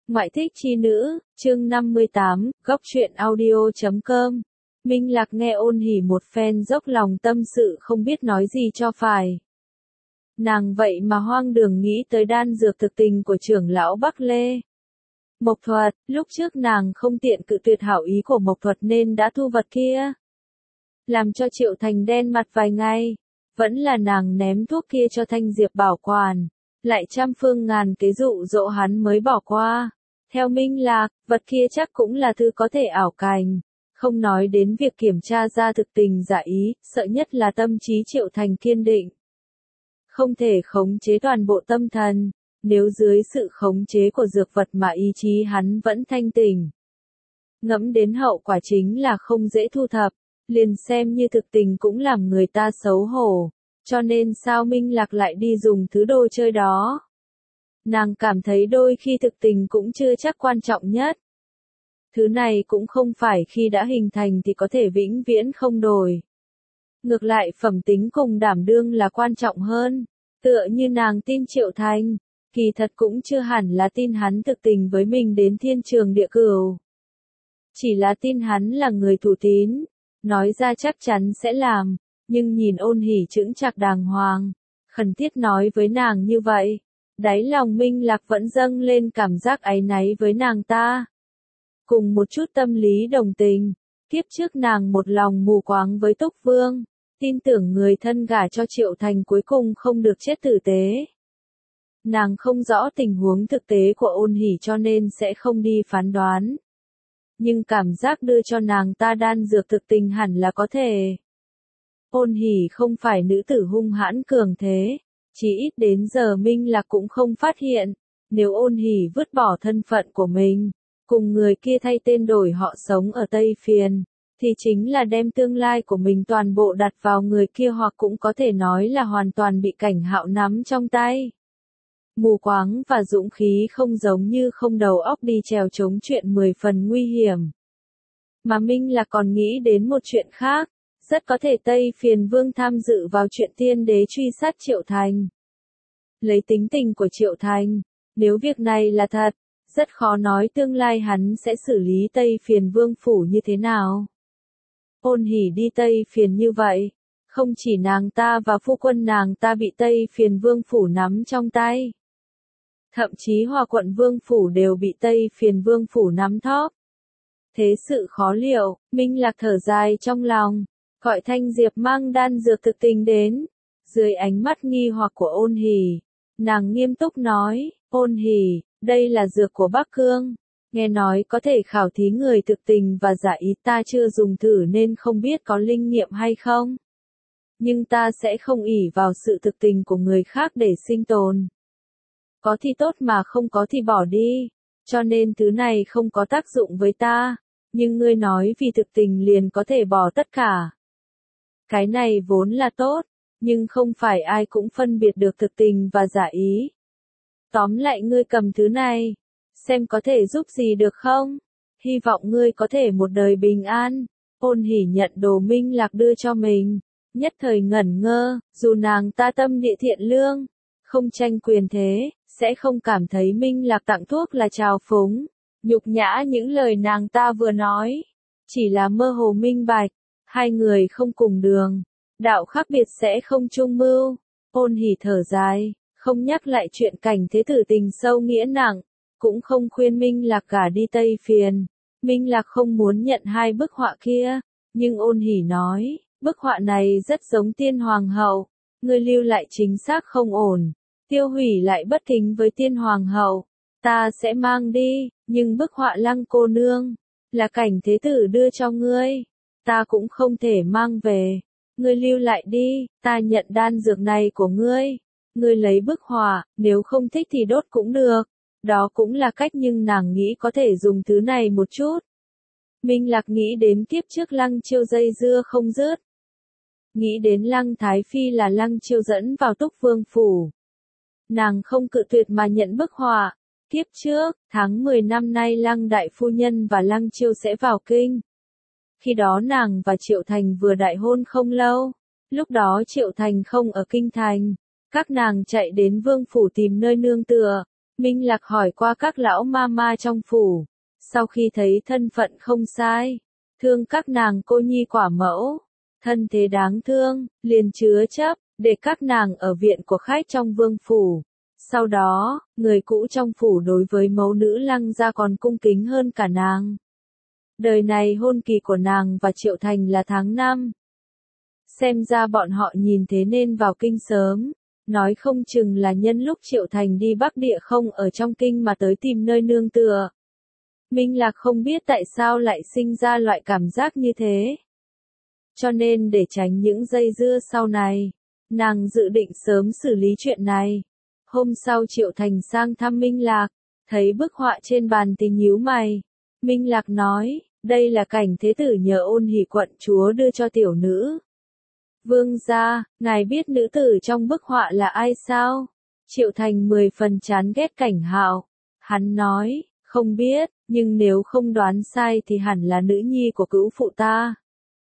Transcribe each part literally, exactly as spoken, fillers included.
Ngoại thích chi nữ, chương năm mươi tám, góc truyện audio chấm com. Minh Lạc nghe Ôn Hỷ một phen dốc lòng tâm sự không biết nói gì cho phải. Nàng vậy mà hoang đường nghĩ tới đan dược thực tình của trưởng lão Bắc Lê. Mộc Thuật, lúc trước nàng không tiện cự tuyệt hảo ý của Mộc Thuật nên đã thu vật kia. Làm cho Triệu Thành đen mặt vài ngày, vẫn là nàng ném thuốc kia cho Thanh Diệp bảo quản, lại trăm phương ngàn kế dụ dỗ hắn mới bỏ qua. Theo Minh Lạc, vật kia chắc cũng là thứ có thể ảo cảnh, không nói đến việc kiểm tra ra thực tình giả ý, sợ nhất là tâm trí Triệu Thành kiên định. Không thể khống chế toàn bộ tâm thần, nếu dưới sự khống chế của dược vật mà ý chí hắn vẫn thanh tỉnh. Ngẫm đến hậu quả chính là không dễ thu thập, liền xem như thực tình cũng làm người ta xấu hổ, cho nên sao Minh Lạc lại đi dùng thứ đồ chơi đó. Nàng cảm thấy đôi khi thực tình cũng chưa chắc quan trọng nhất. Thứ này cũng không phải khi đã hình thành thì có thể vĩnh viễn không đổi. Ngược lại phẩm tính cùng đảm đương là quan trọng hơn, tựa như nàng tin Triệu Thành, kỳ thật cũng chưa hẳn là tin hắn thực tình với mình đến thiên trường địa cửu. Chỉ là tin hắn là người thủ tín, nói ra chắc chắn sẽ làm, nhưng nhìn Ôn Hỷ chững chạc đàng hoàng, khẩn thiết nói với nàng như vậy. Đáy lòng Minh Lạc vẫn dâng lên cảm giác áy náy với nàng ta. Cùng một chút tâm lý đồng tình, kiếp trước nàng một lòng mù quáng với Túc Vương, tin tưởng người thân gả cho Triệu Thành cuối cùng không được chết tử tế. Nàng không rõ tình huống thực tế của Ôn Hỷ cho nên sẽ không đi phán đoán. Nhưng cảm giác đưa cho nàng ta đan dược thực tình hẳn là có thể. Ôn Hỷ không phải nữ tử hung hãn cường thế. Chỉ ít đến giờ Minh Lạc cũng không phát hiện, nếu Ôn Hỷ vứt bỏ thân phận của mình, cùng người kia thay tên đổi họ sống ở Tây Phiền, thì chính là đem tương lai của mình toàn bộ đặt vào người kia hoặc cũng có thể nói là hoàn toàn bị Cảnh Hạo nắm trong tay. Mù quáng và dũng khí không giống như không đầu óc đi trèo chống chuyện mười phần nguy hiểm. Mà Minh Lạc còn nghĩ đến một chuyện khác. Rất có thể Tây Phiền Vương tham dự vào chuyện tiên đế truy sát Triệu Thành. Lấy tính tình của Triệu Thành, nếu việc này là thật, rất khó nói tương lai hắn sẽ xử lý Tây Phiền Vương phủ như thế nào. Ôn Hỷ đi Tây Phiền như vậy, không chỉ nàng ta và phu quân nàng ta bị Tây Phiền Vương phủ nắm trong tay. Thậm chí Hòa quận Vương phủ đều bị Tây Phiền Vương phủ nắm thóp. Thế sự khó liệu, Minh Lạc thở dài trong lòng. Gọi Thanh Diệp mang đan dược thực tình đến. Dưới ánh mắt nghi hoặc của Ôn Hỷ, nàng nghiêm túc nói, Ôn Hỷ, đây là dược của Bắc Cương. Nghe nói có thể khảo thí người thực tình và giả ý, ta chưa dùng thử nên không biết có linh nghiệm hay không. Nhưng ta sẽ không ỷ vào sự thực tình của người khác để sinh tồn. Có thì tốt mà không có thì bỏ đi. Cho nên thứ này không có tác dụng với ta. Nhưng ngươi nói vì thực tình liền có thể bỏ tất cả. Cái này vốn là tốt, nhưng không phải ai cũng phân biệt được thực tình và giả ý. Tóm lại ngươi cầm thứ này, xem có thể giúp gì được không? Hy vọng ngươi có thể một đời bình an. Ôn Hỷ nhận đồ Minh Lạc đưa cho mình, nhất thời ngẩn ngơ, dù nàng ta tâm địa thiện lương, không tranh quyền thế, sẽ không cảm thấy Minh Lạc tặng thuốc là trào phúng, nhục nhã những lời nàng ta vừa nói, chỉ là mơ hồ minh bạch. Hai người không cùng đường, đạo khác biệt sẽ không chung mưu. Ôn Hỷ thở dài, không nhắc lại chuyện cảnh thế tử tình sâu nghĩa nặng, cũng không khuyên Minh Lạc gả đi Tây Phiền. Minh Lạc không muốn nhận hai bức họa kia, nhưng Ôn Hỷ nói, bức họa này rất giống tiên hoàng hậu, ngươi lưu lại chính xác không ổn, tiêu hủy lại bất kính với tiên hoàng hậu, ta sẽ mang đi, nhưng bức họa Lăng cô nương, là cảnh thế tử đưa cho ngươi. Ta cũng không thể mang về, ngươi lưu lại đi, ta nhận đan dược này của ngươi, ngươi lấy bức họa, nếu không thích thì đốt cũng được, đó cũng là cách nhưng nàng nghĩ có thể dùng thứ này một chút. Minh Lạc nghĩ đến kiếp trước Lăng Chiêu dây dưa không dứt, nghĩ đến Lăng Thái Phi là Lăng Chiêu dẫn vào Túc Vương phủ. Nàng không cự tuyệt mà nhận bức họa, kiếp trước, tháng mười năm nay Lăng Đại Phu Nhân và Lăng Chiêu sẽ vào kinh. Khi đó nàng và Triệu Thành vừa đại hôn không lâu, lúc đó Triệu Thành không ở kinh thành, các nàng chạy đến vương phủ tìm nơi nương tựa, Minh Lạc hỏi qua các lão ma ma trong phủ, sau khi thấy thân phận không sai, thương các nàng cô nhi quả mẫu, thân thế đáng thương, liền chứa chấp, để các nàng ở viện của khách trong vương phủ. Sau đó, người cũ trong phủ đối với mẫu nữ Lăng gia còn cung kính hơn cả nàng. Đời này hôn kỳ của nàng và Triệu Thành là tháng năm. Xem ra bọn họ nhìn thế nên vào kinh sớm, nói không chừng là nhân lúc Triệu Thành đi Bắc Địa không ở trong kinh mà tới tìm nơi nương tựa. Minh Lạc không biết tại sao lại sinh ra loại cảm giác như thế. Cho nên để tránh những dây dưa sau này, nàng dự định sớm xử lý chuyện này. Hôm sau Triệu Thành sang thăm Minh Lạc, thấy bức họa trên bàn thì nhíu mày. Minh Lạc nói, đây là cảnh thế tử nhờ Ôn Hỷ quận chúa đưa cho tiểu nữ. Vương gia, ngài biết nữ tử trong bức họa là ai sao? Triệu Thành mười phần chán ghét Cảnh Hạo. Hắn nói, không biết, nhưng nếu không đoán sai thì hẳn là nữ nhi của cữu phụ ta.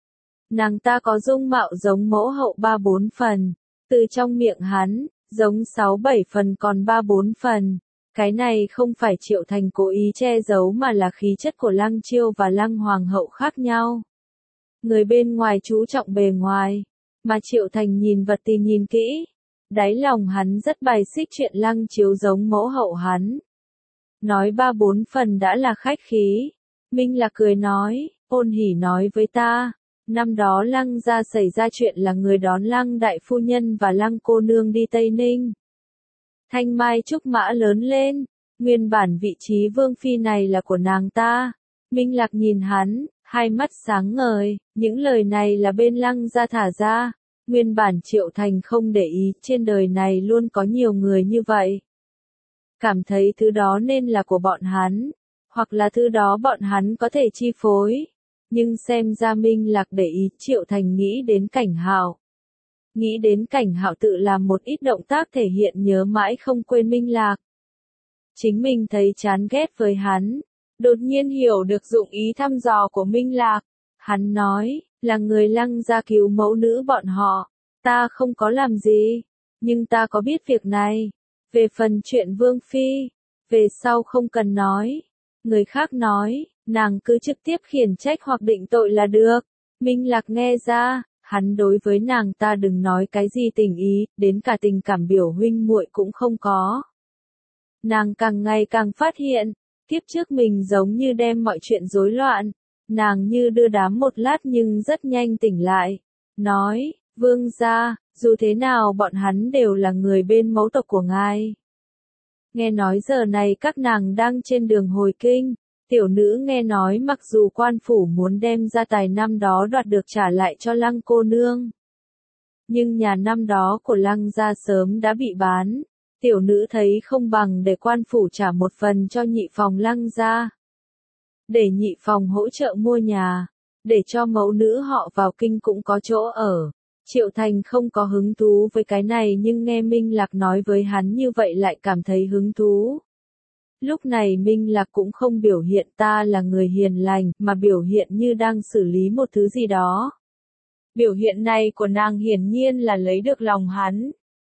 Nàng ta có dung mạo giống mẫu hậu ba bốn phần, từ trong miệng hắn, giống sáu bảy phần còn ba bốn phần. Cái này không phải Triệu Thành cố ý che giấu mà là khí chất của Lăng Chiêu và Lăng Hoàng hậu khác nhau. Người bên ngoài chú trọng bề ngoài, mà Triệu Thành nhìn vật thì nhìn kỹ. Đáy lòng hắn rất bài xích chuyện Lăng Chiêu giống mẫu hậu hắn. Nói ba bốn phần đã là khách khí. Minh Lạc cười nói, Ôn Hỷ nói với ta, năm đó Lăng gia xảy ra chuyện là người đón Lăng đại phu nhân và Lăng cô nương đi Tây Ninh. Thanh mai trúc mã lớn lên, nguyên bản vị trí vương phi này là của nàng ta. Minh Lạc nhìn hắn, hai mắt sáng ngời, những lời này là bên Lăng gia thả ra. Nguyên bản Triệu Thành không để ý, trên đời này luôn có nhiều người như vậy. Cảm thấy thứ đó nên là của bọn hắn, hoặc là thứ đó bọn hắn có thể chi phối. Nhưng xem ra Minh Lạc để ý, Triệu Thành nghĩ đến Cảnh Hạo. Nghĩ đến Cảnh Hạo tự làm một ít động tác thể hiện nhớ mãi không quên Minh Lạc. Chính mình thấy chán ghét với hắn, đột nhiên hiểu được dụng ý thăm dò của Minh Lạc. Hắn nói, là người Lăng gia cứu mẫu nữ bọn họ, ta không có làm gì, nhưng ta có biết việc này. Về phần chuyện Vương Phi, về sau không cần nói. Người khác nói, nàng cứ trực tiếp khiển trách hoặc định tội là được. Minh Lạc nghe ra, hắn đối với nàng ta đừng nói cái gì tình ý, đến cả tình cảm biểu huynh muội cũng không có. Nàng càng ngày càng phát hiện, kiếp trước mình giống như đem mọi chuyện rối loạn. Nàng như đưa đám một lát nhưng rất nhanh tỉnh lại. Nói, vương gia, dù thế nào bọn hắn đều là người bên mẫu tộc của ngài. Nghe nói giờ này các nàng đang trên đường hồi kinh. Tiểu nữ nghe nói mặc dù quan phủ muốn đem gia tài năm đó đoạt được trả lại cho Lăng cô nương. Nhưng nhà năm đó của Lăng gia sớm đã bị bán. Tiểu nữ thấy không bằng để quan phủ trả một phần cho nhị phòng Lăng gia. Để nhị phòng hỗ trợ mua nhà. Để cho mẫu nữ họ vào kinh cũng có chỗ ở. Triệu Thành không có hứng thú với cái này nhưng nghe Minh Lạc nói với hắn như vậy lại cảm thấy hứng thú. Lúc này Minh Lạc cũng không biểu hiện ta là người hiền lành, mà biểu hiện như đang xử lý một thứ gì đó. Biểu hiện này của nàng hiển nhiên là lấy được lòng hắn.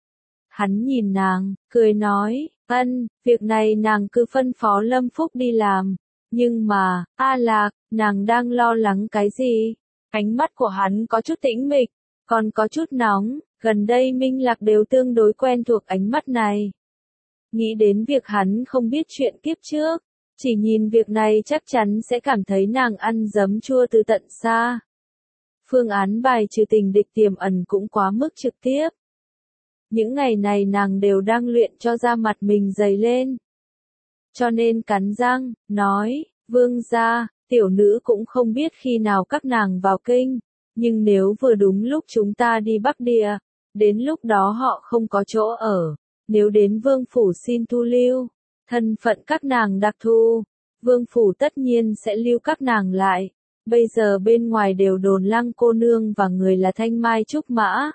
Hắn nhìn nàng, cười nói, ân, việc này nàng cứ phân phó Lâm Phúc đi làm. Nhưng mà, A Lạc, nàng đang lo lắng cái gì? Ánh mắt của hắn có chút tĩnh mịch, còn có chút nóng, gần đây Minh Lạc đều tương đối quen thuộc ánh mắt này. Nghĩ đến việc hắn không biết chuyện kiếp trước, chỉ nhìn việc này chắc chắn sẽ cảm thấy nàng ăn giấm chua từ tận xa. Phương án bài trừ tình địch tiềm ẩn cũng quá mức trực tiếp. Những ngày này nàng đều đang luyện cho da mặt mình dày lên. Cho nên cắn răng, nói, vương gia, tiểu nữ cũng không biết khi nào các nàng vào kinh, nhưng nếu vừa đúng lúc chúng ta đi Bắc Địa, đến lúc đó họ không có chỗ ở. Nếu đến vương phủ xin thu lưu, thân phận các nàng đặc thù, vương phủ tất nhiên sẽ lưu các nàng lại. Bây giờ bên ngoài đều đồn Lăng cô nương và người là Thanh Mai Trúc Mã.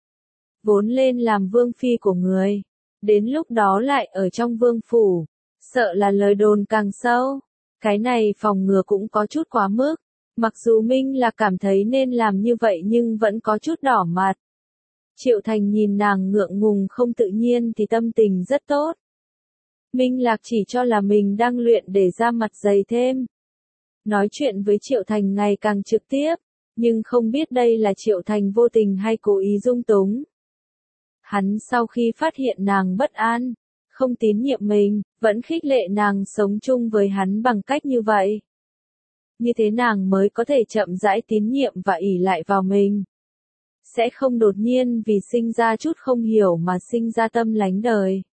Vốn lên làm vương phi của người, đến lúc đó lại ở trong vương phủ, sợ là lời đồn càng sâu. Cái này phòng ngừa cũng có chút quá mức, mặc dù Minh là cảm thấy nên làm như vậy nhưng vẫn có chút đỏ mặt. Triệu Thành nhìn nàng ngượng ngùng không tự nhiên thì tâm tình rất tốt. Minh Lạc chỉ cho là mình đang luyện để ra mặt dày thêm. Nói chuyện với Triệu Thành ngày càng trực tiếp, nhưng không biết đây là Triệu Thành vô tình hay cố ý dung túng. Hắn sau khi phát hiện nàng bất an, không tín nhiệm mình, vẫn khích lệ nàng sống chung với hắn bằng cách như vậy. Như thế nàng mới có thể chậm rãi tín nhiệm và ỷ lại vào mình. Sẽ không đột nhiên vì sinh ra chút không hiểu mà sinh ra tâm lánh đời.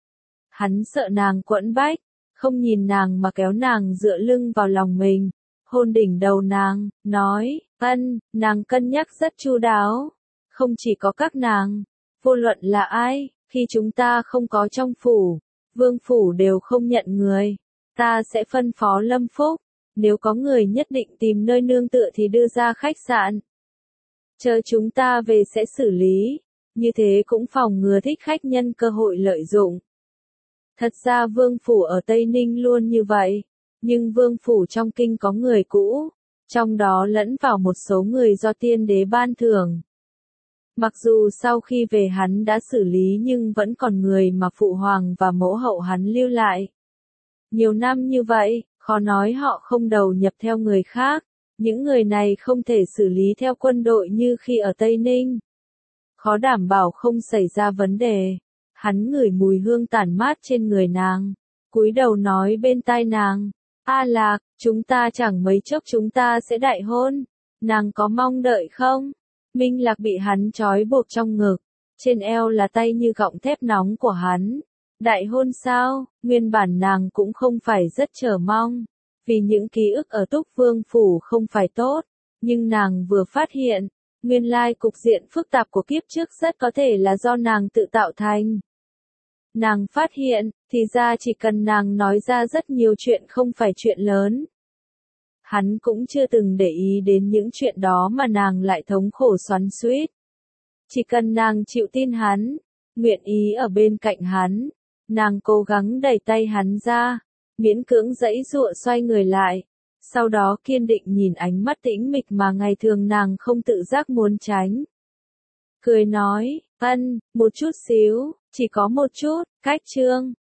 Hắn sợ nàng quẫn bách, không nhìn nàng mà kéo nàng dựa lưng vào lòng mình, hôn đỉnh đầu nàng, nói, ân, nàng cân nhắc rất chu đáo. Không chỉ có các nàng, vô luận là ai, khi chúng ta không có trong phủ, vương phủ đều không nhận người. Ta sẽ phân phó Lâm Phúc, nếu có người nhất định tìm nơi nương tựa thì đưa ra khách sạn. Chờ chúng ta về sẽ xử lý, như thế cũng phòng ngừa thích khách nhân cơ hội lợi dụng. Thật ra vương phủ ở Tây Ninh luôn như vậy, nhưng vương phủ trong kinh có người cũ, trong đó lẫn vào một số người do tiên đế ban thưởng. Mặc dù sau khi về hắn đã xử lý nhưng vẫn còn người mà phụ hoàng và mẫu hậu hắn lưu lại. Nhiều năm như vậy, khó nói họ không đầu nhập theo người khác, những người này không thể xử lý theo quân đội như khi ở Tây Ninh. Khó đảm bảo không xảy ra vấn đề. Hắn ngửi mùi hương tản mát trên người nàng, cúi đầu nói bên tai nàng, A Lạc, chúng ta chẳng mấy chốc chúng ta sẽ đại hôn, nàng có mong đợi không? Minh Lạc bị hắn trói buộc trong ngực, trên eo là tay như gọng thép nóng của hắn. Đại hôn sao? Nguyên bản nàng cũng không phải rất chờ mong, vì những ký ức ở Túc Vương Phủ không phải tốt, nhưng nàng vừa phát hiện, nguyên lai cục diện phức tạp của kiếp trước rất có thể là do nàng tự tạo thành. Nàng phát hiện, thì ra chỉ cần nàng nói ra rất nhiều chuyện không phải chuyện lớn. Hắn cũng chưa từng để ý đến những chuyện đó mà nàng lại thống khổ xoắn xuýt. Chỉ cần nàng chịu tin hắn, nguyện ý ở bên cạnh hắn, nàng cố gắng đẩy tay hắn ra, miễn cưỡng giãy giụa xoay người lại, sau đó kiên định nhìn ánh mắt tĩnh mịch mà ngày thường nàng không tự giác muốn tránh. Cười nói, ân, một chút xíu, chỉ có một chút, cách trương.